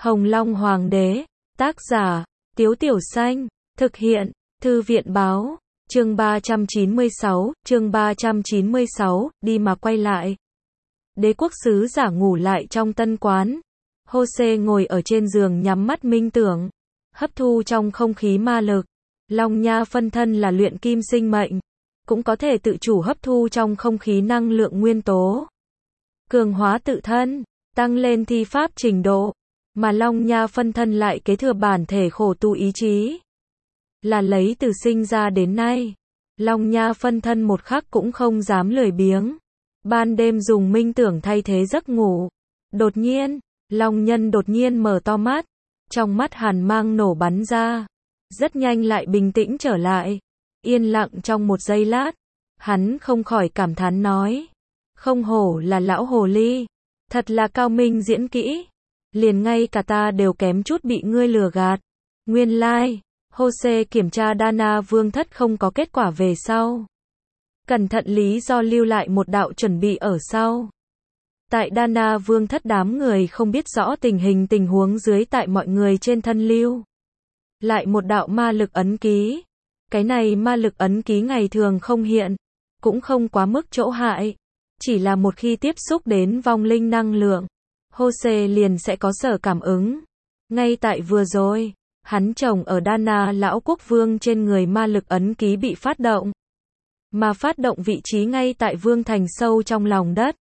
Hồng Long Hoàng đế, tác giả, Tiếu Tiểu Xanh, thực hiện, Thư viện báo, chương 396, đi mà quay lại. Đế quốc sứ giả ngủ lại trong tân quán. Jose ngồi ở trên giường nhắm mắt minh tưởng, hấp thu trong không khí ma lực. Long nha phân thân là luyện kim sinh mệnh, cũng có thể tự chủ hấp thu trong không khí năng lượng nguyên tố. Cường hóa tự thân, tăng lên thi pháp trình độ, mà Long nha phân thân lại kế thừa bản thể khổ tu ý chí. Là lấy từ sinh ra đến nay, Long nha phân thân một khắc cũng không dám lười biếng. Ban đêm dùng minh tưởng thay thế giấc ngủ. Đột nhiên, Long nhân đột nhiên mở to mắt, trong mắt hàn mang nổ bắn ra. Rất nhanh lại bình tĩnh trở lại. Yên lặng trong một giây lát, hắn không khỏi cảm thán nói. Không hổ là lão hồ ly, thật là cao minh diễn kỹ. Liền ngay cả ta đều kém chút bị ngươi lừa gạt. Nguyên lai, Jose kiểm tra Dana Vương thất không có kết quả về sau. Cẩn thận lý do lưu lại một đạo chuẩn bị ở sau. Tại Dana Vương thất đám người không biết rõ tình huống dưới tại mọi người trên thân lưu lại một đạo ma lực ấn ký. Cái này ma lực ấn ký ngày thường không hiện, cũng không quá mức chỗ hại, chỉ là một khi tiếp xúc đến vong linh năng lượng, Jose liền sẽ có sở cảm ứng. Ngay tại vừa rồi, hắn trồng ở Dana lão quốc vương trên người ma lực ấn ký bị phát động. Mà phát động vị trí ngay tại vương thành sâu trong lòng đất.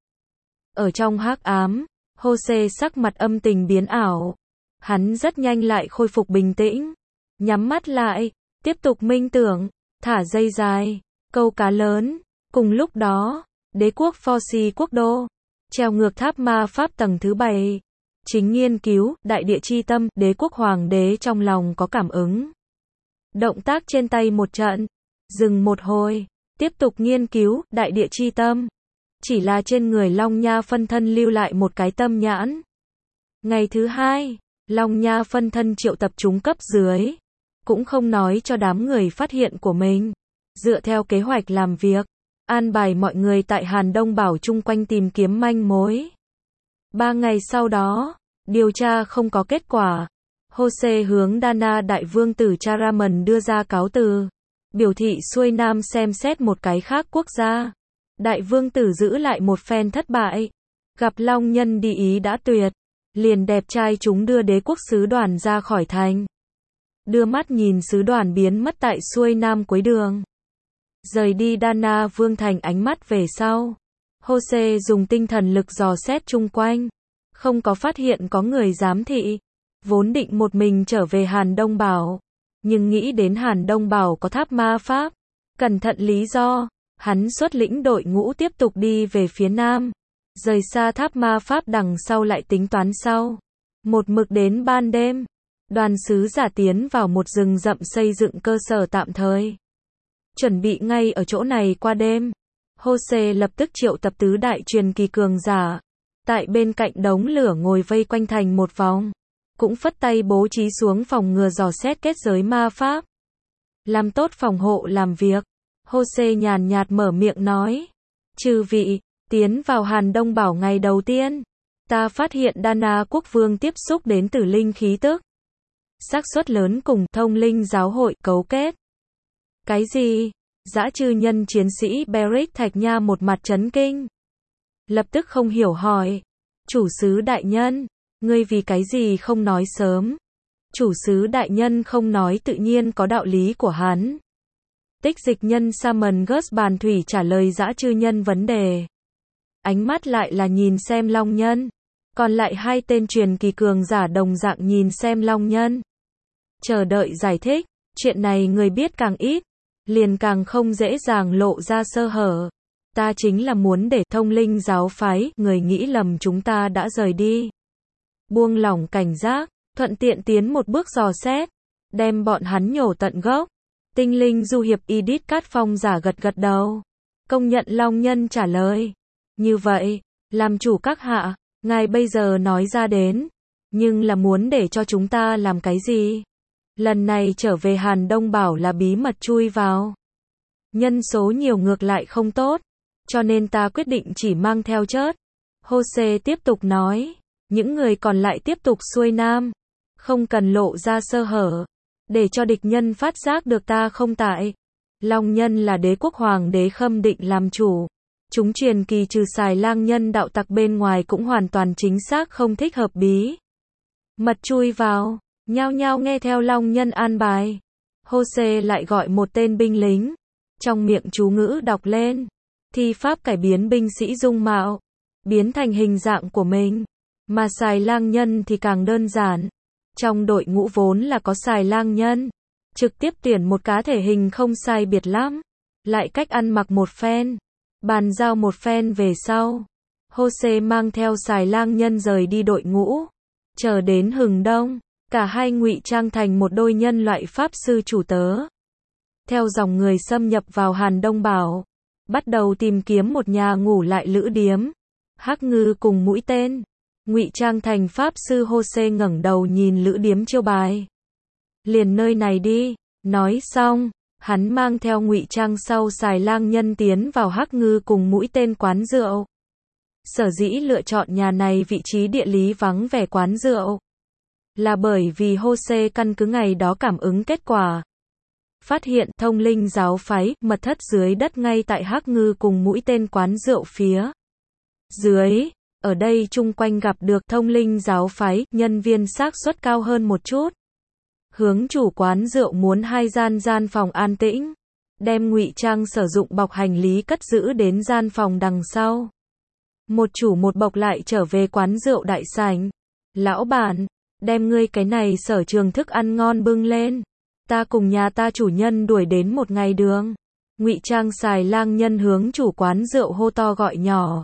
Ở trong hắc ám, Jose sắc mặt âm tình biến ảo. Hắn rất nhanh lại khôi phục bình tĩnh. Nhắm mắt lại, tiếp tục minh tưởng, thả dây dài, câu cá lớn. Cùng lúc đó, đế quốc Forsi quốc đô, treo ngược tháp ma pháp tầng thứ 7. Chính nghiên cứu, đại địa chi tâm, đế quốc hoàng đế trong lòng có cảm ứng. Động tác trên tay một trận, dừng một hồi, tiếp tục nghiên cứu, đại địa chi tâm. Chỉ là trên người Long nha phân thân lưu lại một cái tâm nhãn. Ngày thứ 2, Long nha phân thân triệu tập chúng cấp dưới. Cũng không nói cho đám người phát hiện của mình. Dựa theo kế hoạch làm việc, an bài mọi người tại Hàn Đông Bảo chung quanh tìm kiếm manh mối. 3 ngày sau đó, điều tra không có kết quả. Jose hướng Dana đại vương tử Charaman đưa ra cáo từ, biểu thị xuôi nam xem xét một cái khác quốc gia. Đại vương tử giữ lại một phen thất bại. Gặp Long nhân đi ý đã tuyệt, liền đẹp trai chúng đưa đế quốc sứ đoàn ra khỏi thành. Đưa mắt nhìn sứ đoàn biến mất tại xuôi nam cuối đường. Rời đi Dana vương thành ánh mắt về sau. Jose dùng tinh thần lực dò xét chung quanh. Không có phát hiện có người giám thị. Vốn định một mình trở về Hàn Đông Bảo. Nhưng nghĩ đến Hàn Đông Bảo có tháp ma pháp. Cẩn thận lý do, hắn xuất lĩnh đội ngũ tiếp tục đi về phía nam. Rời xa tháp ma pháp đằng sau lại tính toán sau. Một mực đến ban đêm. Đoàn sứ giả tiến vào một rừng rậm xây dựng cơ sở tạm thời. Chuẩn bị ngay ở chỗ này qua đêm. Jose lập tức triệu tập tứ đại truyền kỳ cường giả. Tại bên cạnh đống lửa ngồi vây quanh thành một vòng. Cũng phất tay bố trí xuống phòng ngừa dò xét kết giới ma pháp. Làm tốt phòng hộ làm việc. Jose nhàn nhạt mở miệng nói. Chư vị, tiến vào Hàn Đông Bảo ngày đầu tiên. Ta phát hiện Dana quốc vương tiếp xúc đến tử linh khí tức. Xác suất lớn cùng thông linh giáo hội cấu kết. Cái gì? Dã chư nhân chiến sĩ Beric Thạch Nha một mặt chấn kinh. Lập tức không hiểu hỏi. Chủ sứ đại nhân, ngươi vì cái gì không nói sớm? Chủ sứ đại nhân không nói tự nhiên có đạo lý của hắn. Tích dịch nhân Salmon Gus bàn thủy trả lời dã chư nhân vấn đề. Ánh mắt lại là nhìn xem Long nhân. Còn lại hai tên truyền kỳ cường giả đồng dạng nhìn xem Long nhân. Chờ đợi giải thích, chuyện này người biết càng ít, liền càng không dễ dàng lộ ra sơ hở. Ta chính là muốn để thông linh giáo phái, người nghĩ lầm chúng ta đã rời đi. Buông lỏng cảnh giác, thuận tiện tiến một bước dò xét, đem bọn hắn nhổ tận gốc. Tinh linh du hiệp Edith Cát Phong giả gật đầu. Công nhận Long nhân trả lời. Như vậy, làm chủ các hạ, ngài bây giờ nói ra đến, nhưng là muốn để cho chúng ta làm cái gì? Lần này trở về Hàn Đông Bảo là bí mật chui vào. Nhân số nhiều ngược lại không tốt, cho nên ta quyết định chỉ mang theo chớt. Jose tiếp tục nói, Những người còn lại tiếp tục xuôi nam. Không cần lộ ra sơ hở. Để cho địch nhân phát giác được ta không tại. Long Nhân là đế quốc hoàng đế Khâm Định làm chủ. Chúng truyền kỳ trừ xài lang nhân đạo tặc bên ngoài cũng hoàn toàn chính xác không thích hợp bí mật chui vào, nhao nhao nghe theo Long Nhân an bài. Jose lại gọi một tên binh lính, trong miệng chú ngữ đọc lên, thi pháp cải biến binh sĩ dung mạo, biến thành hình dạng của mình. Mà xài lang nhân thì càng đơn giản. Trong đội ngũ vốn là có xài lang nhân, trực tiếp tuyển một cá thể hình không sai biệt lắm, lại cách ăn mặc một phen, bàn giao một phen về sau. Jose mang theo xài lang nhân rời đi đội ngũ. Chờ đến hừng đông, cả hai ngụy trang thành một đôi nhân loại pháp sư chủ tớ. Theo dòng người xâm nhập vào Hàn Đông Bảo, bắt đầu tìm kiếm một nhà ngủ lại lữ điếm. Hắc Ngư cùng mũi tên, ngụy trang thành pháp sư. Jose ngẩng đầu nhìn lữ điếm chiêu bài. Liền nơi này đi, nói xong, hắn mang theo ngụy trang sau xài lang nhân tiến vào Hắc Ngư cùng mũi tên quán rượu. Sở dĩ lựa chọn nhà này vị trí địa lý vắng vẻ quán rượu, là bởi vì Jose căn cứ ngày đó cảm ứng kết quả. Phát hiện thông linh giáo phái, mật thất dưới đất ngay tại Hắc Ngư cùng mũi tên quán rượu phía dưới. Ở đây chung quanh gặp được thông linh giáo phái, nhân viên xác suất cao hơn một chút. Hướng chủ quán rượu muốn hai gian phòng an tĩnh, đem ngụy trang sử dụng bọc hành lý cất giữ đến gian phòng đằng sau. Một chủ một bộc lại trở về quán rượu đại sảnh. Lão bản, đem ngươi cái này sở trường thức ăn ngon bưng lên. Ta cùng nhà ta chủ nhân đuổi đến một ngày đường. Ngụy trang xài lang nhân hướng chủ quán rượu hô to gọi nhỏ.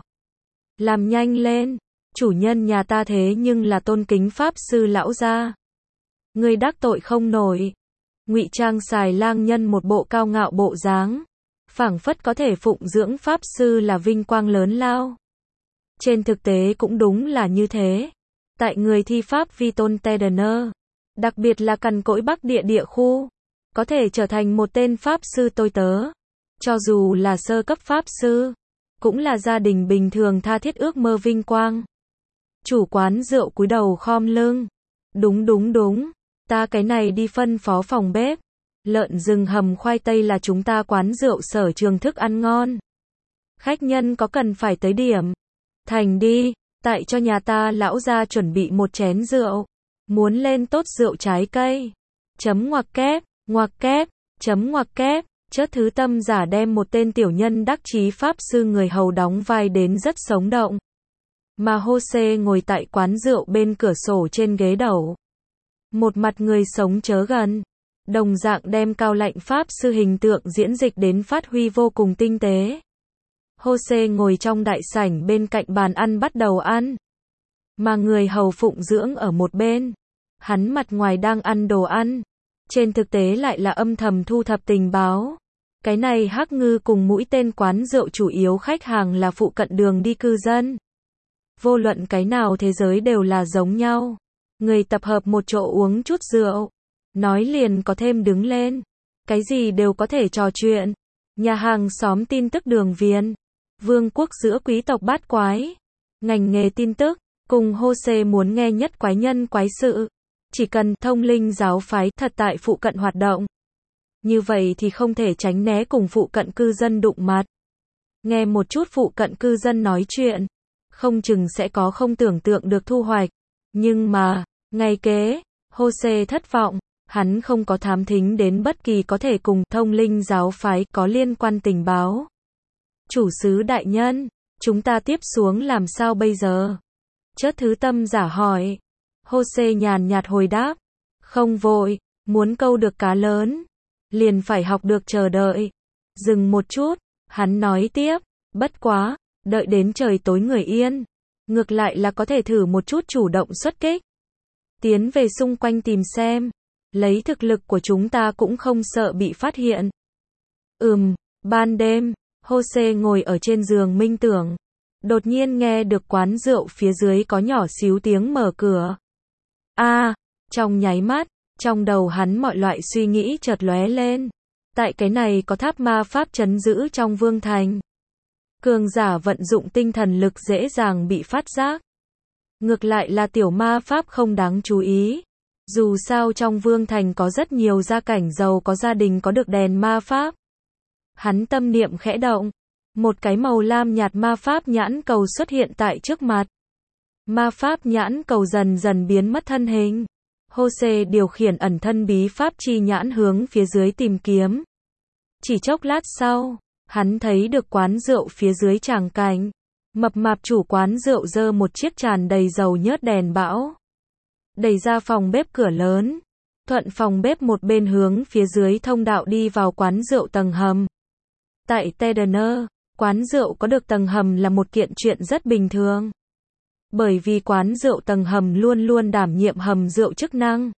Làm nhanh lên, chủ nhân nhà ta thế nhưng là tôn kính pháp sư lão gia. Ngươi đắc tội không nổi. Ngụy trang xài lang nhân một bộ cao ngạo bộ dáng, phảng phất có thể phụng dưỡng pháp sư là vinh quang lớn lao. Trên thực tế cũng đúng là như thế. Tại người thi pháp vi tôn Tedener, đặc biệt là cằn cỗi Bắc địa khu, có thể trở thành một tên pháp sư tôi tớ. Cho dù là sơ cấp pháp sư, cũng là gia đình bình thường tha thiết ước mơ vinh quang. Chủ quán rượu cúi đầu khom lưng. Đúng, ta cái này đi phân phó phòng bếp. Lợn rừng hầm khoai tây là chúng ta quán rượu sở trường thức ăn ngon. Khách nhân có cần phải tới điểm thành đi, tại cho nhà ta lão gia chuẩn bị một chén rượu. Muốn lên tốt rượu trái cây. Ngoặc kép, ngoặc kép. Chớt Thứ Tâm giả đem một tên tiểu nhân đắc chí pháp sư người hầu đóng vai đến rất sống động. Mà Jose ngồi tại quán rượu bên cửa sổ trên ghế đầu. Một mặt người sống chớ gần. Đồng dạng đem cao lạnh pháp sư hình tượng diễn dịch đến phát huy vô cùng tinh tế. Jose ngồi trong đại sảnh bên cạnh bàn ăn bắt đầu ăn. Mà người hầu phụng dưỡng ở một bên. Hắn mặt ngoài đang ăn đồ ăn. Trên thực tế lại là âm thầm thu thập tình báo. Cái này Hắc Ngư cùng mũi tên quán rượu chủ yếu khách hàng là phụ cận đường đi cư dân. Vô luận cái nào thế giới đều là giống nhau. Người tập hợp một chỗ uống chút rượu. Nói liền có thêm đứng lên. Cái gì đều có thể trò chuyện. Nhà hàng xóm tin tức đường viền. Vương quốc giữa quý tộc bát quái. Ngành nghề tin tức. Cùng Jose muốn nghe nhất quái nhân quái sự. Chỉ cần thông linh giáo phái thật tại phụ cận hoạt động. Như vậy thì không thể tránh né cùng phụ cận cư dân đụng mặt. Nghe một chút phụ cận cư dân nói chuyện. Không chừng sẽ có không tưởng tượng được thu hoạch. Nhưng mà, ngày kế, Jose thất vọng. Hắn không có thám thính đến bất kỳ có thể cùng thông linh giáo phái có liên quan tình báo. Chủ sứ đại nhân, chúng ta tiếp xuống làm sao bây giờ? Chớt Thứ Tâm giả hỏi. Jose nhàn nhạt hồi đáp. Không vội, muốn câu được cá lớn, liền phải học được chờ đợi. Dừng một chút, hắn nói tiếp. Bất quá, đợi đến trời tối người yên. Ngược lại là có thể thử một chút chủ động xuất kích. Tiến về xung quanh tìm xem. Lấy thực lực của chúng ta cũng không sợ bị phát hiện. Ban đêm, Jose ngồi ở trên giường minh tưởng. Đột nhiên nghe được quán rượu phía dưới có nhỏ xíu tiếng mở cửa. Trong nháy mắt, trong đầu hắn mọi loại suy nghĩ chợt lóe lên. Tại cái này có tháp ma pháp trấn giữ trong vương thành. Cường giả vận dụng tinh thần lực dễ dàng bị phát giác. Ngược lại là tiểu ma pháp không đáng chú ý. Dù sao trong vương thành có rất nhiều gia cảnh giàu có gia đình có được đèn ma pháp. Hắn tâm niệm khẽ động. Một cái màu lam nhạt ma pháp nhãn cầu xuất hiện tại trước mặt. Ma pháp nhãn cầu dần dần biến mất thân hình. Jose điều khiển ẩn thân bí pháp chi nhãn hướng phía dưới tìm kiếm. Chỉ chốc lát sau, hắn thấy được quán rượu phía dưới tràng cảnh. Mập mạp chủ quán rượu giơ một chiếc tràn đầy dầu nhớt đèn bão. Đẩy ra phòng bếp cửa lớn. Thuận phòng bếp một bên hướng phía dưới thông đạo đi vào quán rượu tầng hầm. Tại Tedener, quán rượu có được tầng hầm là một kiện chuyện rất bình thường. Bởi vì quán rượu tầng hầm luôn luôn đảm nhiệm hầm rượu chức năng.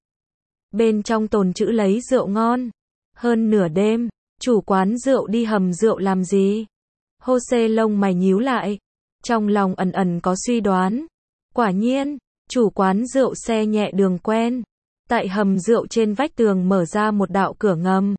Bên trong tồn trữ lấy rượu ngon. Hơn nửa đêm, chủ quán rượu đi hầm rượu làm gì? Jose lông mày nhíu lại. Trong lòng ẩn ẩn có suy đoán. Quả nhiên, chủ quán rượu xe nhẹ đường quen. Tại hầm rượu trên vách tường mở ra một đạo cửa ngầm.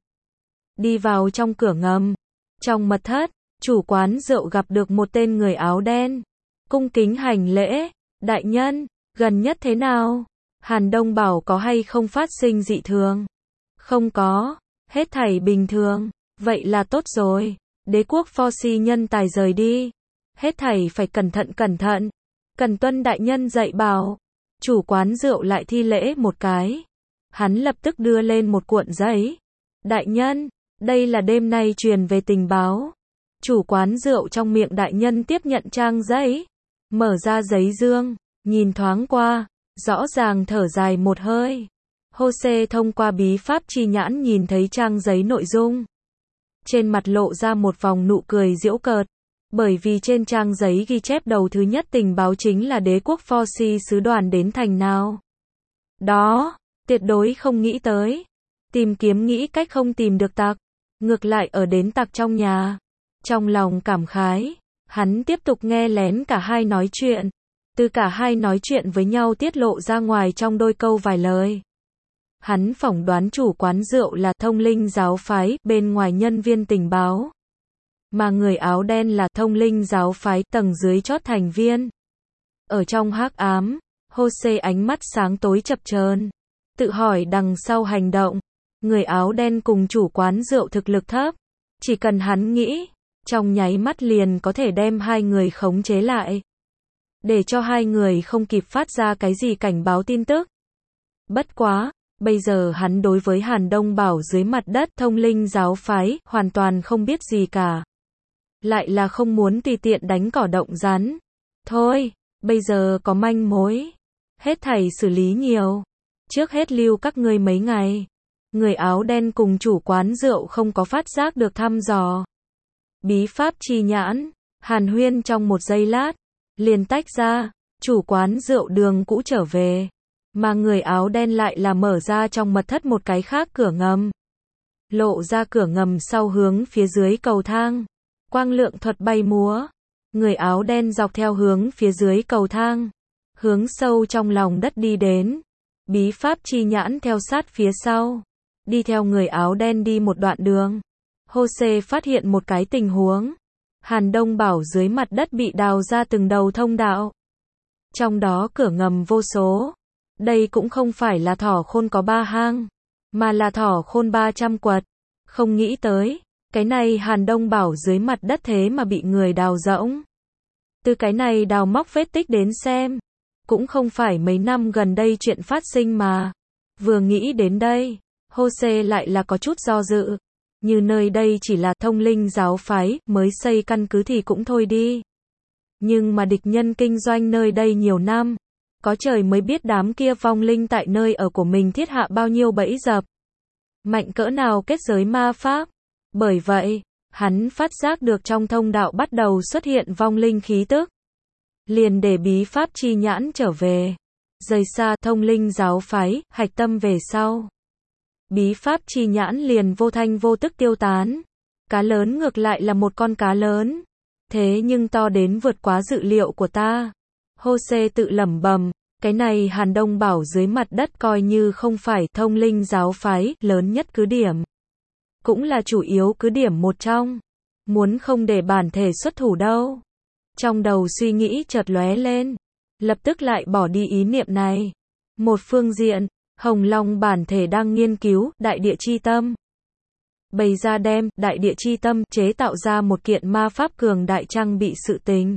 Đi vào trong cửa ngầm. Trong mật thất, chủ quán rượu gặp được một tên người áo đen. Cung kính hành lễ. Đại nhân, gần nhất thế nào? Hàn Đông bảo có hay không phát sinh dị thường? Không có, hết thảy bình thường. Vậy là tốt rồi. Đế quốc Forsi nhân tài rời đi. Hết thảy phải cẩn thận. Cần tuân đại nhân dạy bảo. Chủ quán rượu lại thi lễ một cái. Hắn lập tức đưa lên một cuộn giấy. Đại nhân, đây là đêm nay truyền về tình báo. Chủ quán rượu trong miệng đại nhân tiếp nhận trang giấy. Mở ra giấy dương, nhìn thoáng qua, rõ ràng thở dài một hơi. Jose thông qua bí pháp chi nhãn nhìn thấy trang giấy nội dung. Trên mặt lộ ra một vòng nụ cười giễu cợt. Bởi vì trên trang giấy ghi chép đầu thứ nhất tình báo chính là đế quốc Forsi sứ đoàn đến thành nào. Đó, tuyệt đối không nghĩ tới. Tìm kiếm nghĩ cách không tìm được tặc. Ngược lại ở đến tặc trong nhà. Trong lòng cảm khái, hắn tiếp tục nghe lén cả hai nói chuyện. Từ cả hai nói chuyện với nhau tiết lộ ra ngoài trong đôi câu vài lời. Hắn phỏng đoán chủ quán rượu là thông linh giáo phái, bên ngoài nhân viên tình báo. Mà người áo đen là thông linh giáo phái tầng dưới chót thành viên. Ở trong hắc ám, Jose ánh mắt sáng tối chập chờn, tự hỏi đằng sau hành động. Người áo đen cùng chủ quán rượu thực lực thấp. Chỉ cần hắn nghĩ, trong nháy mắt liền có thể đem hai người khống chế lại. Để cho hai người không kịp phát ra cái gì cảnh báo tin tức. Bất quá, bây giờ hắn đối với Hàn Đông bảo dưới mặt đất thông linh giáo phái, hoàn toàn không biết gì cả. Lại là không muốn tùy tiện đánh cỏ động rắn. Thôi, bây giờ có manh mối. Hết thảy xử lý nhiều. Trước hết lưu các ngươi mấy ngày. Người áo đen cùng chủ quán rượu không có phát giác được thăm dò. Bí pháp chi nhãn, hàn huyên trong một giây lát. Liền tách ra, chủ quán rượu đường cũ trở về. Mà người áo đen lại là mở ra trong mật thất một cái khác cửa ngầm. Lộ ra cửa ngầm sau hướng phía dưới cầu thang. Quang lượng thuật bay múa. Người áo đen dọc theo hướng phía dưới cầu thang. Hướng sâu trong lòng đất đi đến. Bí pháp chi nhãn theo sát phía sau. Đi theo người áo đen đi một đoạn đường. Jose phát hiện một cái tình huống. Hàn Đông bảo dưới mặt đất bị đào ra từng đầu thông đạo. Trong đó cửa ngầm vô số. Đây cũng không phải là thỏ khôn có 3 hang. Mà là thỏ khôn 300 quật. Không nghĩ tới. Cái này Hàn Đông bảo dưới mặt đất thế mà bị người đào rỗng. Từ cái này đào móc vết tích đến xem. Cũng không phải mấy năm gần đây chuyện phát sinh mà. Vừa nghĩ đến đây, Jose lại là có chút do dự. Như nơi đây chỉ là thông linh giáo phái, mới xây căn cứ thì cũng thôi đi. Nhưng mà địch nhân kinh doanh nơi đây nhiều năm. Có trời mới biết đám kia vong linh tại nơi ở của mình thiết hạ bao nhiêu bẫy dập. Mạnh cỡ nào kết giới ma pháp. Bởi vậy, hắn phát giác được trong thông đạo bắt đầu xuất hiện vong linh khí tức. Liền để bí pháp chi nhãn trở về. Rời xa thông linh giáo phái, hạch tâm về sau. Bí pháp chi nhãn liền vô thanh vô tức tiêu tán. Cá lớn ngược lại là một con cá lớn. Thế nhưng to đến vượt quá dự liệu của ta. Jose tự lẩm bẩm, cái này Hàn Đông bảo dưới mặt đất coi như không phải thông linh giáo phái lớn nhất cứ điểm. Cũng là chủ yếu cứ điểm một trong. Muốn không để bản thể xuất thủ đâu. Trong đầu suy nghĩ chợt lóe lên. lập tức lại bỏ đi ý niệm này. Một phương diện, Hồng Long bản thể đang nghiên cứu đại địa chi tâm. Bày ra đem đại địa chi tâm chế tạo ra một kiện ma pháp cường đại trang bị sự tình.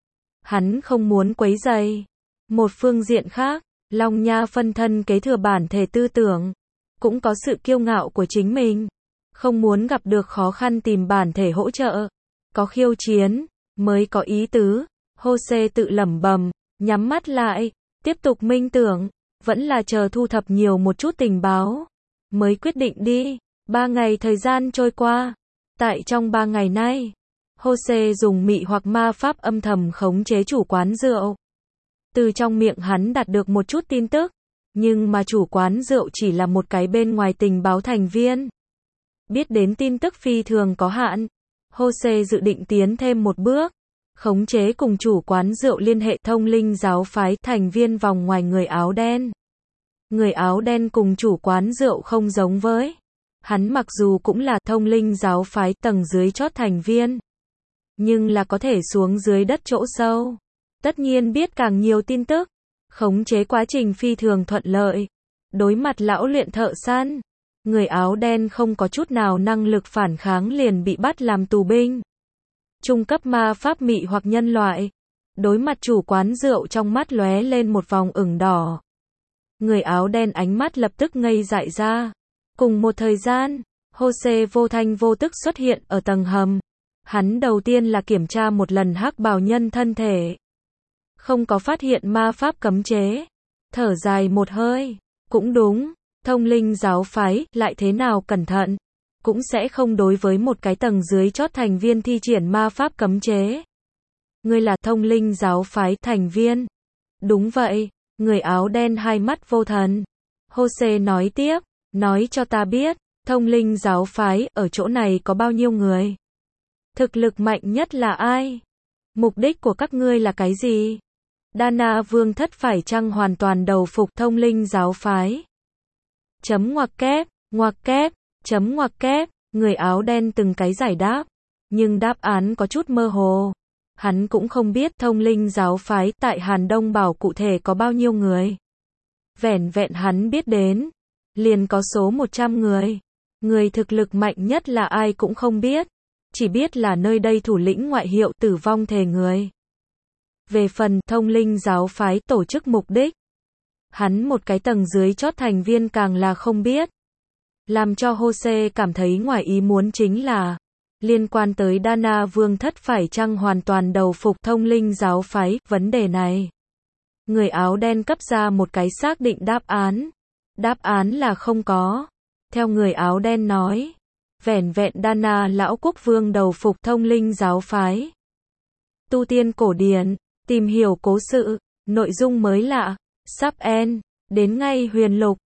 Hắn không muốn quấy rầy. Một phương diện khác, Long Nha phân thân kế thừa bản thể tư tưởng, cũng có sự kiêu ngạo của chính mình, không muốn gặp được khó khăn tìm bản thể hỗ trợ, có khiêu chiến mới có ý tứ. Jose tự lẩm bẩm, nhắm mắt lại, tiếp tục minh tưởng, vẫn là chờ thu thập nhiều một chút tình báo mới quyết định đi. 3 ngày thời gian trôi qua. Tại trong 3 ngày nay, Jose dùng mị hoặc ma pháp âm thầm khống chế chủ quán rượu. Từ trong miệng hắn đạt được một chút tin tức, nhưng mà chủ quán rượu chỉ là một cái bên ngoài tình báo thành viên. Biết đến tin tức phi thường có hạn, Jose dự định tiến thêm một bước, khống chế cùng chủ quán rượu liên hệ thông linh giáo phái thành viên vòng ngoài người áo đen. Người áo đen cùng chủ quán rượu không giống với. Hắn mặc dù cũng là thông linh giáo phái tầng dưới chót thành viên, nhưng là có thể xuống dưới đất chỗ sâu. Tất nhiên biết càng nhiều tin tức. Khống chế quá trình phi thường thuận lợi. Đối mặt lão luyện thợ săn, người áo đen không có chút nào năng lực phản kháng liền bị bắt làm tù binh. Trung cấp ma pháp mị hoặc nhân loại. Đối mặt chủ quán rượu trong mắt lóe lên một vòng ửng đỏ. Người áo đen ánh mắt lập tức ngây dại ra. Cùng một thời gian, Jose vô thanh vô tức xuất hiện ở tầng hầm. Hắn đầu tiên là kiểm tra một lần hắc bào nhân thân thể. Không có phát hiện ma pháp cấm chế. Thở dài một hơi. Cũng đúng, thông linh giáo phái lại thế nào cẩn thận, cũng sẽ không đối với một cái tầng dưới chót thành viên thi triển ma pháp cấm chế. Ngươi là thông linh giáo phái thành viên. Đúng vậy, người áo đen hai mắt vô thần. Jose nói tiếp, nói cho ta biết, thông linh giáo phái ở chỗ này có bao nhiêu người? Thực lực mạnh nhất là ai? Mục đích của các ngươi là cái gì? Dana Vương thất phải chăng hoàn toàn đầu phục thông linh giáo phái? Ngoặc kép, ngoặc kép, người áo đen từng cái giải đáp, nhưng đáp án có chút mơ hồ. Hắn cũng không biết thông linh giáo phái tại Hàn Đông Bảo cụ thể có bao nhiêu người. Vẻn vẹn hắn biết đến, liền có số 100 người. Người thực lực mạnh nhất là ai cũng không biết, chỉ biết là nơi đây thủ lĩnh ngoại hiệu tử vong thề người. Về phần thông linh giáo phái tổ chức mục đích, hắn một cái tầng dưới chót thành viên càng là không biết. Làm cho Jose cảm thấy ngoài ý muốn chính là, liên quan tới Dana Vương thất phải chăng hoàn toàn đầu phục thông linh giáo phái, vấn đề này. Người áo đen cấp ra một cái xác định đáp án. Đáp án là không có. Theo người áo đen nói, vẻn vẹn Dana lão quốc vương đầu phục thông linh giáo phái. Tu tiên cổ điển, tìm hiểu cố sự, nội dung mới lạ, sắp end, đến ngay huyền lục.